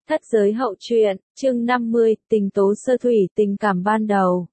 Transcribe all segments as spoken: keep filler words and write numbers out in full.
Thất giới hậu truyện, chương năm mươi, tình tố sơ thủy, tình cảm ban đầu.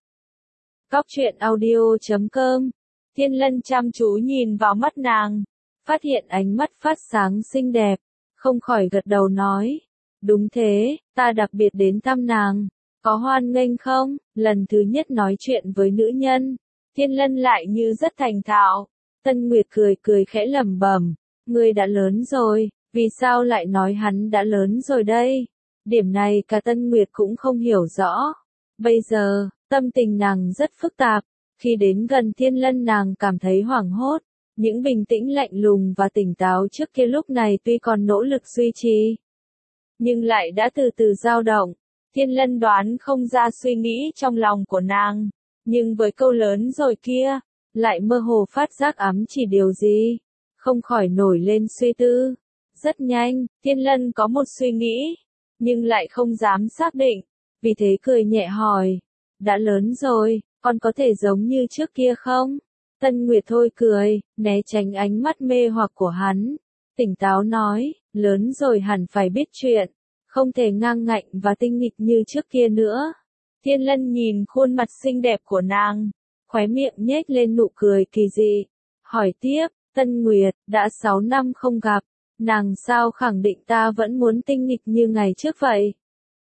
Cóc truyện audio chấm com. Thiên Lân chăm chú nhìn vào mắt nàng, phát hiện ánh mắt phát sáng xinh đẹp, không khỏi gật đầu nói. Đúng thế, ta đặc biệt đến thăm nàng, có hoan nghênh không? Lần thứ nhất nói chuyện với nữ nhân, Thiên Lân lại như rất thành thạo. Tân Nguyệt cười cười khẽ lẩm bẩm, ngươi đã lớn rồi. Vì sao lại nói hắn đã lớn rồi đây? Điểm này cả Tân Nguyệt cũng không hiểu rõ. Bây giờ, tâm tình nàng rất phức tạp. Khi đến gần Thiên Lân nàng cảm thấy hoảng hốt. Những bình tĩnh lạnh lùng và tỉnh táo trước kia lúc này tuy còn nỗ lực duy trì, nhưng lại đã từ từ dao động. Thiên Lân đoán không ra suy nghĩ trong lòng của nàng. Nhưng với câu lớn rồi kia, lại mơ hồ phát giác ám chỉ điều gì. Không khỏi nổi lên suy tư. Rất nhanh, Thiên Lân có một suy nghĩ, nhưng lại không dám xác định, vì thế cười nhẹ hỏi, đã lớn rồi, con có thể giống như trước kia không? Tân Nguyệt thôi cười, né tránh ánh mắt mê hoặc của hắn, tỉnh táo nói, lớn rồi hẳn phải biết chuyện, không thể ngang ngạnh và tinh nghịch như trước kia nữa. Thiên Lân nhìn khuôn mặt xinh đẹp của nàng, khóe miệng nhếch lên nụ cười kỳ dị, hỏi tiếp, Tân Nguyệt, đã sáu năm không gặp. Nàng sao khẳng định ta vẫn muốn tinh nghịch như ngày trước vậy?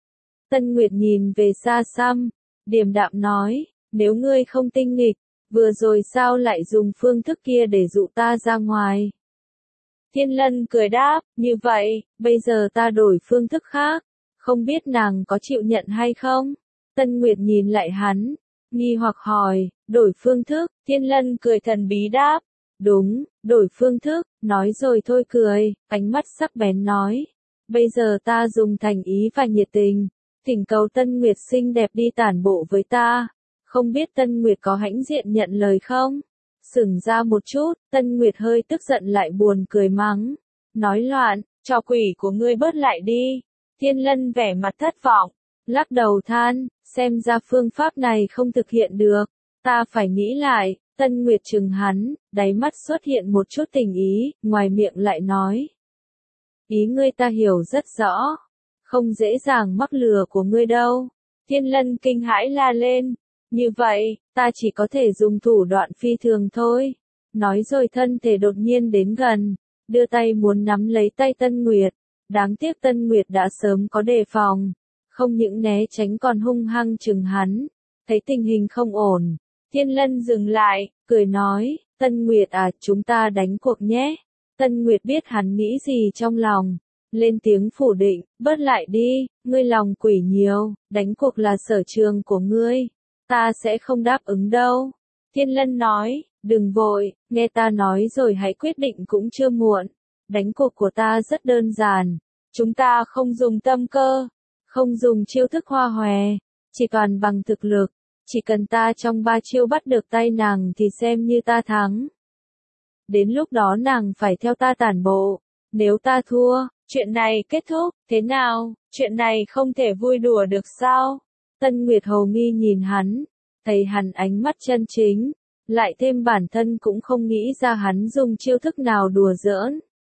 Tân Nguyệt nhìn về xa xăm, điềm đạm nói, nếu ngươi không tinh nghịch, vừa rồi sao lại dùng phương thức kia để dụ ta ra ngoài? Thiên Lân cười đáp, như vậy, bây giờ ta đổi phương thức khác, không biết nàng có chịu nhận hay không? Tân Nguyệt nhìn lại hắn, nghi hoặc hỏi, đổi phương thức, Thiên Lân cười thần bí đáp. Đúng, đổi phương thức, nói rồi thôi cười, ánh mắt sắc bén nói. Bây giờ ta dùng thành ý và nhiệt tình, thỉnh cầu Tân Nguyệt xinh đẹp đi tản bộ với ta. Không biết Tân Nguyệt có hãnh diện nhận lời không? Sửng ra một chút, Tân Nguyệt hơi tức giận lại buồn cười mắng. Nói loạn, trò quỷ của ngươi bớt lại đi. Thiên Lân vẻ mặt thất vọng, lắc đầu than, xem ra phương pháp này không thực hiện được. Ta phải nghĩ lại. Tân Nguyệt trừng hắn, đáy mắt xuất hiện một chút tình ý, ngoài miệng lại nói. Ý ngươi ta hiểu rất rõ, không dễ dàng mắc lừa của ngươi đâu. Thiên Lân kinh hãi la lên, như vậy, ta chỉ có thể dùng thủ đoạn phi thường thôi. Nói rồi thân thể đột nhiên đến gần, đưa tay muốn nắm lấy tay Tân Nguyệt. Đáng tiếc Tân Nguyệt đã sớm có đề phòng, không những né tránh còn hung hăng trừng hắn. Thấy tình hình không ổn. Thiên Lân dừng lại, cười nói, Tân Nguyệt à, chúng ta đánh cuộc nhé. Tân Nguyệt biết hắn nghĩ gì trong lòng, lên tiếng phủ định, bớt lại đi, ngươi lòng quỷ nhiều, đánh cuộc là sở trường của ngươi, ta sẽ không đáp ứng đâu. Thiên Lân nói, đừng vội, nghe ta nói rồi hãy quyết định cũng chưa muộn. Đánh cuộc của ta rất đơn giản, chúng ta không dùng tâm cơ, không dùng chiêu thức hoa hòe, chỉ toàn bằng thực lực. Chỉ cần ta trong ba chiêu bắt được tay nàng thì xem như ta thắng. Đến lúc đó nàng phải theo ta tản bộ. Nếu ta thua, chuyện này kết thúc, thế nào? Chuyện này không thể vui đùa được sao? Tân Nguyệt hầu nghi nhìn hắn, thấy hắn ánh mắt chân chính, lại thêm bản thân cũng không nghĩ ra hắn dùng chiêu thức nào đùa giỡn.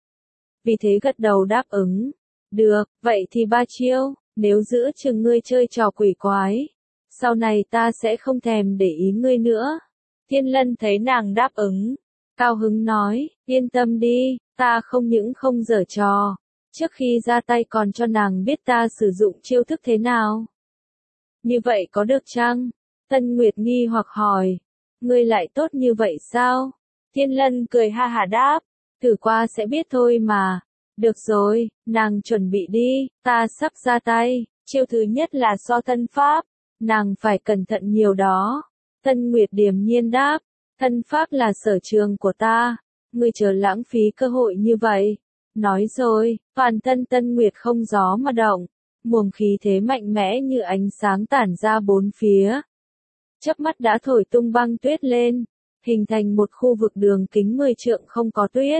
Vì thế gật đầu đáp ứng. Được, vậy thì ba chiêu, nếu giữ chừng ngươi chơi trò quỷ quái. Sau này ta sẽ không thèm để ý ngươi nữa. Thiên Lân thấy nàng đáp ứng, cao hứng nói, yên tâm đi, ta không những không giở trò, trước khi ra tay còn cho nàng biết ta sử dụng chiêu thức thế nào. Như vậy có được chăng? Tân Nguyệt nghi hoặc hỏi, ngươi lại tốt như vậy sao? Thiên Lân cười ha hả đáp, thử qua sẽ biết thôi mà. Được rồi, nàng chuẩn bị đi, ta sắp ra tay, chiêu thứ nhất là so thân pháp. Nàng phải cẩn thận nhiều đó. Tân Nguyệt điềm nhiên đáp, thân pháp là sở trường của ta, ngươi chớ lãng phí cơ hội như vậy. Nói rồi, toàn thân Tân Nguyệt không gió mà động, luồng khí thế mạnh mẽ như ánh sáng tản ra bốn phía. Chớp mắt đã thổi tung băng tuyết lên, hình thành một khu vực đường kính mười trượng không có tuyết.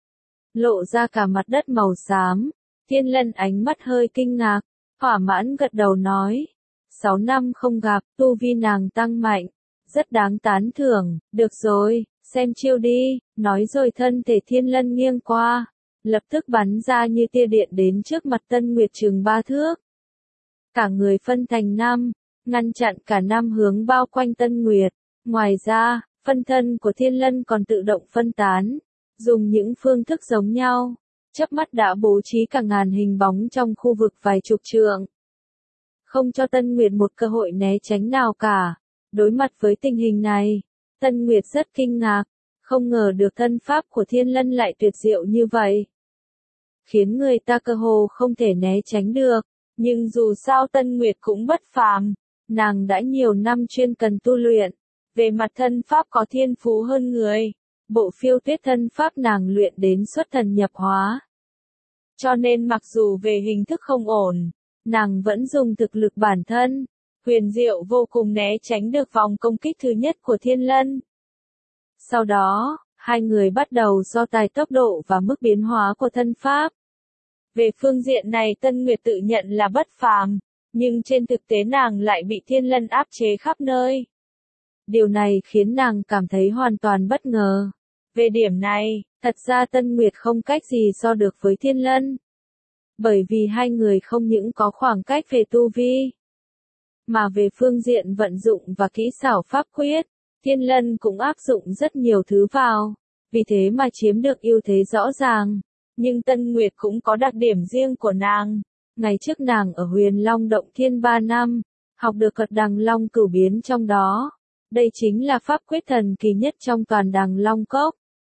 Lộ ra cả mặt đất màu xám, Thiên Lân ánh mắt hơi kinh ngạc, thỏa mãn gật đầu nói. Sáu năm không gặp, tu vi nàng tăng mạnh, rất đáng tán thưởng, được rồi, xem chiêu đi, nói rồi thân thể Thiên Lân nghiêng qua, lập tức bắn ra như tia điện đến trước mặt Tân Nguyệt chừng ba thước. Cả người phân thành năm, ngăn chặn cả năm hướng bao quanh Tân Nguyệt. Ngoài ra, phân thân của Thiên Lân còn tự động phân tán, dùng những phương thức giống nhau, chớp mắt đã bố trí cả ngàn hình bóng trong khu vực vài chục trượng. Không cho Tân Nguyệt một cơ hội né tránh nào cả. Đối mặt với tình hình này, Tân Nguyệt rất kinh ngạc, không ngờ được thân pháp của Thiên Lân lại tuyệt diệu như vậy. Khiến người ta cơ hồ không thể né tránh được, nhưng dù sao Tân Nguyệt cũng bất phàm, nàng đã nhiều năm chuyên cần tu luyện, về mặt thân pháp có thiên phú hơn người, bộ phiêu tuyết thân pháp nàng luyện đến xuất thần nhập hóa. Cho nên mặc dù về hình thức không ổn, nàng vẫn dùng thực lực bản thân, huyền diệu vô cùng né tránh được vòng công kích thứ nhất của Thiên Lân. Sau đó, hai người bắt đầu so tài tốc độ và mức biến hóa của thân pháp. Về phương diện này Tân Nguyệt tự nhận là bất phàm, nhưng trên thực tế nàng lại bị Thiên Lân áp chế khắp nơi. Điều này khiến nàng cảm thấy hoàn toàn bất ngờ. Về điểm này, thật ra Tân Nguyệt không cách gì so được với Thiên Lân. Bởi vì hai người không những có khoảng cách về tu vi, mà về phương diện vận dụng và kỹ xảo pháp quyết, Thiên Lân cũng áp dụng rất nhiều thứ vào, vì thế mà chiếm được ưu thế rõ ràng. Nhưng Tân Nguyệt cũng có đặc điểm riêng của nàng. Ngày trước nàng ở Huyền Long Động Thiên ba năm, học được cật Đằng Long Cửu biến trong đó. Đây chính là pháp quyết thần kỳ nhất trong toàn Đằng Long Cốc.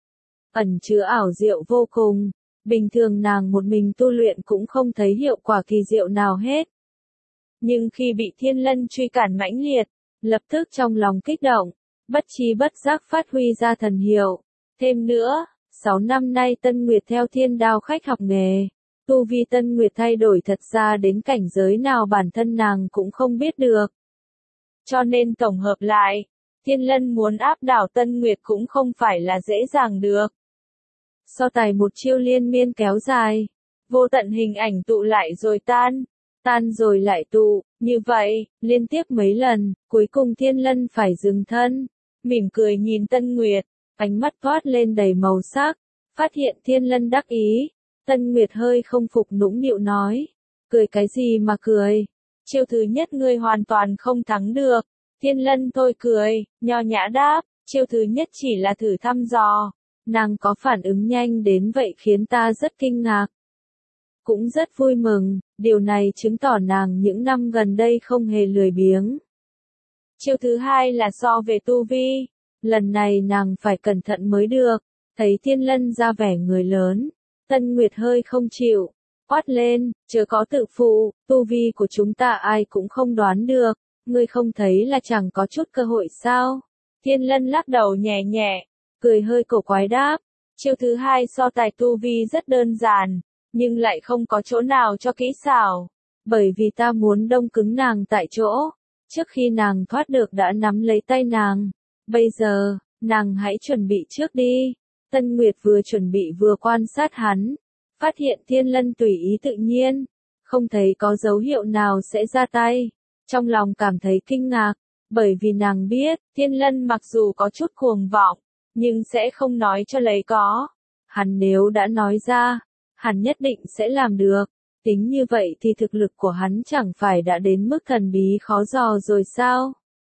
Ẩn chứa ảo diệu vô cùng, bình thường nàng một mình tu luyện cũng không thấy hiệu quả kỳ diệu nào hết. Nhưng khi bị Thiên Lân truy cản mãnh liệt, lập tức trong lòng kích động, bất trí bất giác phát huy ra thần hiệu. Thêm nữa, sáu năm nay Tân Nguyệt theo Thiên Đao khách học nghề, tu vi Tân Nguyệt thay đổi thật ra đến cảnh giới nào bản thân nàng cũng không biết được. Cho nên tổng hợp lại, Thiên Lân muốn áp đảo Tân Nguyệt cũng không phải là dễ dàng được. So tài một chiêu liên miên kéo dài, vô tận hình ảnh tụ lại rồi tan, tan rồi lại tụ, như vậy, liên tiếp mấy lần, cuối cùng Thiên Lân phải dừng thân, mỉm cười nhìn Tân Nguyệt, ánh mắt toát lên đầy màu sắc, phát hiện Thiên Lân đắc ý, Tân Nguyệt hơi không phục nũng nịu nói, cười cái gì mà cười, chiêu thứ nhất ngươi hoàn toàn không thắng được. Thiên Lân thôi cười, nho nhã đáp, chiêu thứ nhất chỉ là thử thăm dò. Nàng có phản ứng nhanh đến vậy khiến ta rất kinh ngạc. Cũng rất vui mừng, điều này chứng tỏ nàng những năm gần đây không hề lười biếng. Chiêu thứ hai là so về tu vi. Lần này nàng phải cẩn thận mới được. Thấy Thiên Lân ra vẻ người lớn, Tân Nguyệt hơi không chịu, quát lên, chớ có tự phụ, tu vi của chúng ta ai cũng không đoán được. Ngươi không thấy là chẳng có chút cơ hội sao? Thiên Lân lắc đầu nhẹ nhẹ, cười hơi cổ quái đáp. Chiêu thứ hai so tài tu vi rất đơn giản, nhưng lại không có chỗ nào cho kỹ xảo. Bởi vì ta muốn đông cứng nàng tại chỗ. Trước khi nàng thoát được đã nắm lấy tay nàng. Bây giờ, nàng hãy chuẩn bị trước đi. Tân Nguyệt vừa chuẩn bị vừa quan sát hắn. Phát hiện Thiên Lân tùy ý tự nhiên. Không thấy có dấu hiệu nào sẽ ra tay. Trong lòng cảm thấy kinh ngạc, bởi vì nàng biết, Thiên Lân mặc dù có chút cuồng vọng, nhưng sẽ không nói cho lấy có. Hắn nếu đã nói ra, hắn nhất định sẽ làm được. Tính như vậy thì thực lực của hắn chẳng phải đã đến mức thần bí khó dò rồi sao?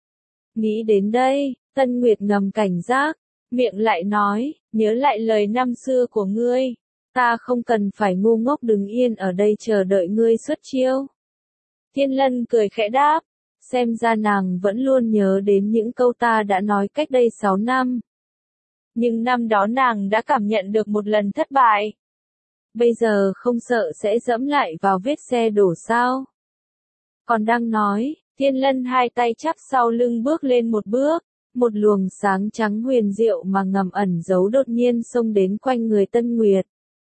Nghĩ đến đây, Tân Nguyệt ngầm cảnh giác, miệng lại nói, nhớ lại lời năm xưa của ngươi. Ta không cần phải ngu ngốc đứng yên ở đây chờ đợi ngươi xuất chiêu. Thiên Lân cười khẽ đáp, xem ra nàng vẫn luôn nhớ đến những câu ta đã nói cách đây sáu năm. Nhưng năm đó nàng đã cảm nhận được một lần thất bại. Bây giờ không sợ sẽ dẫm lại vào vết xe đổ sao? Còn đang nói, Thiên Lân hai tay chắp sau lưng bước lên một bước, một luồng sáng trắng huyền diệu mà ngầm ẩn giấu đột nhiên xông đến quanh người Tân Nguyệt.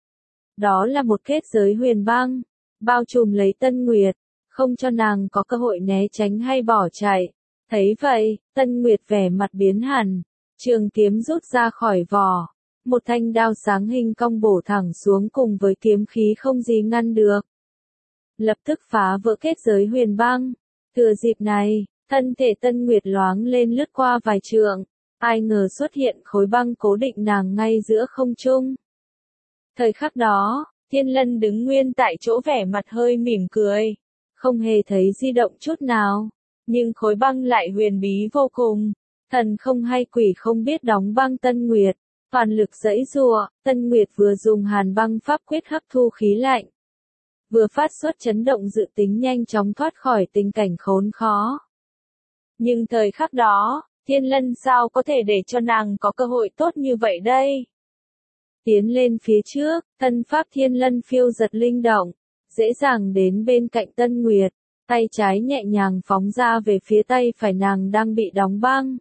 Đó là một kết giới huyền băng, bao trùm lấy Tân Nguyệt, không cho nàng có cơ hội né tránh hay bỏ chạy. Thấy vậy, Tân Nguyệt vẻ mặt biến hẳn, trường kiếm rút ra khỏi vỏ, một thanh đao sáng hình cong bổ thẳng xuống cùng với kiếm khí không gì ngăn được. Lập tức phá vỡ kết giới huyền băng. Thừa dịp này, thân thể Tân Nguyệt loáng lên lướt qua vài trượng, ai ngờ xuất hiện khối băng cố định nàng ngay giữa không trung. Thời khắc đó, Thiên Lân đứng nguyên tại chỗ vẻ mặt hơi mỉm cười, không hề thấy di động chút nào, nhưng khối băng lại huyền bí vô cùng, thần không hay quỷ không biết đóng băng Tân Nguyệt, toàn lực giãy giụa, Tân Nguyệt vừa dùng hàn băng pháp quyết hấp thu khí lạnh, vừa phát xuất chấn động dự tính nhanh chóng thoát khỏi tình cảnh khốn khó. Nhưng thời khắc đó, Thiên Lân sao có thể để cho nàng có cơ hội tốt như vậy đây? Tiến lên phía trước, thân pháp Thiên Lân phiêu giật linh động, dễ dàng đến bên cạnh Tân Nguyệt, tay trái nhẹ nhàng phóng ra về phía tay phải nàng đang bị đóng băng.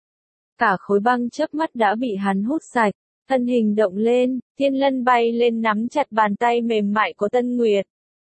Cả khối băng chớp mắt đã bị hắn hút sạch, thân hình động lên, Thiên Lân bay lên nắm chặt bàn tay mềm mại của Tân Nguyệt.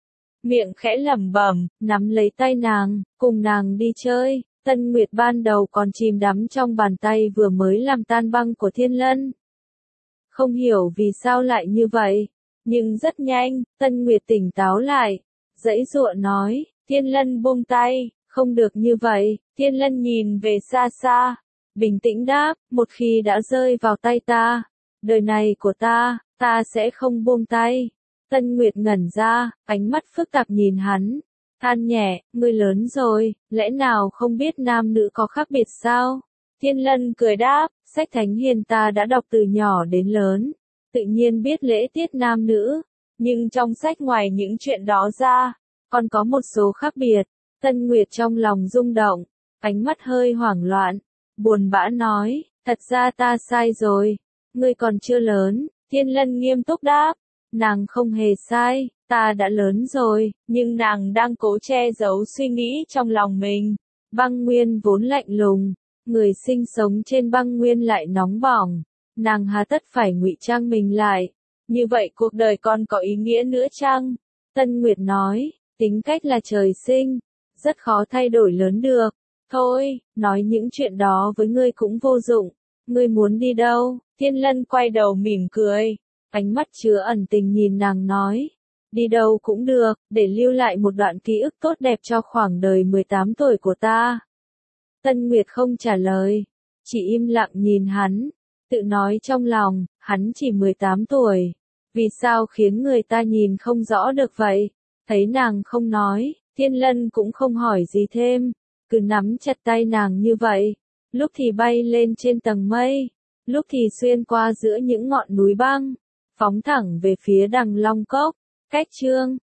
Miệng khẽ lẩm bẩm, nắm lấy tay nàng, cùng nàng đi chơi. Tân Nguyệt ban đầu còn chìm đắm trong bàn tay vừa mới làm tan băng của Thiên Lân. Không hiểu vì sao lại như vậy, nhưng rất nhanh, Tân Nguyệt tỉnh táo lại, giãy giụa nói, Thiên Lân buông tay, không được như vậy. Thiên Lân nhìn về xa xa, bình tĩnh đáp, một khi đã rơi vào tay ta, đời này của ta, ta sẽ không buông tay. Tân Nguyệt ngẩn ra, ánh mắt phức tạp nhìn hắn, than nhẹ, ngươi lớn rồi, lẽ nào không biết nam nữ có khác biệt sao? Thiên Lân cười đáp, sách thánh hiền ta đã đọc từ nhỏ đến lớn, tự nhiên biết lễ tiết nam nữ, nhưng trong sách ngoài những chuyện đó ra, còn có một số khác biệt. Tân Nguyệt trong lòng rung động, ánh mắt hơi hoảng loạn, buồn bã nói, thật ra ta sai rồi, ngươi còn chưa lớn. Thiên Lân nghiêm túc đáp, nàng không hề sai, ta đã lớn rồi, nhưng nàng đang cố che giấu suy nghĩ trong lòng mình. Băng nguyên vốn lạnh lùng, người sinh sống trên băng nguyên lại nóng bỏng, nàng hà tất phải ngụy trang mình lại, như vậy cuộc đời còn có ý nghĩa nữa chăng? Tân Nguyệt nói, tính cách là trời sinh, rất khó thay đổi lớn được. Thôi, nói những chuyện đó với ngươi cũng vô dụng, ngươi muốn đi đâu? Thiên Lân quay đầu mỉm cười, ánh mắt chứa ẩn tình nhìn nàng nói, đi đâu cũng được, để lưu lại một đoạn ký ức tốt đẹp cho khoảng đời mười tám tuổi của ta. Tân Nguyệt không trả lời, chỉ im lặng nhìn hắn, tự nói trong lòng, hắn chỉ mười tám tuổi, vì sao khiến người ta nhìn không rõ được vậy? Thấy nàng không nói, Thiên Lân cũng không hỏi gì thêm, cứ nắm chặt tay nàng như vậy, lúc thì bay lên trên tầng mây, lúc thì xuyên qua giữa những ngọn núi băng, phóng thẳng về phía Đằng Long Cốc. Cách chương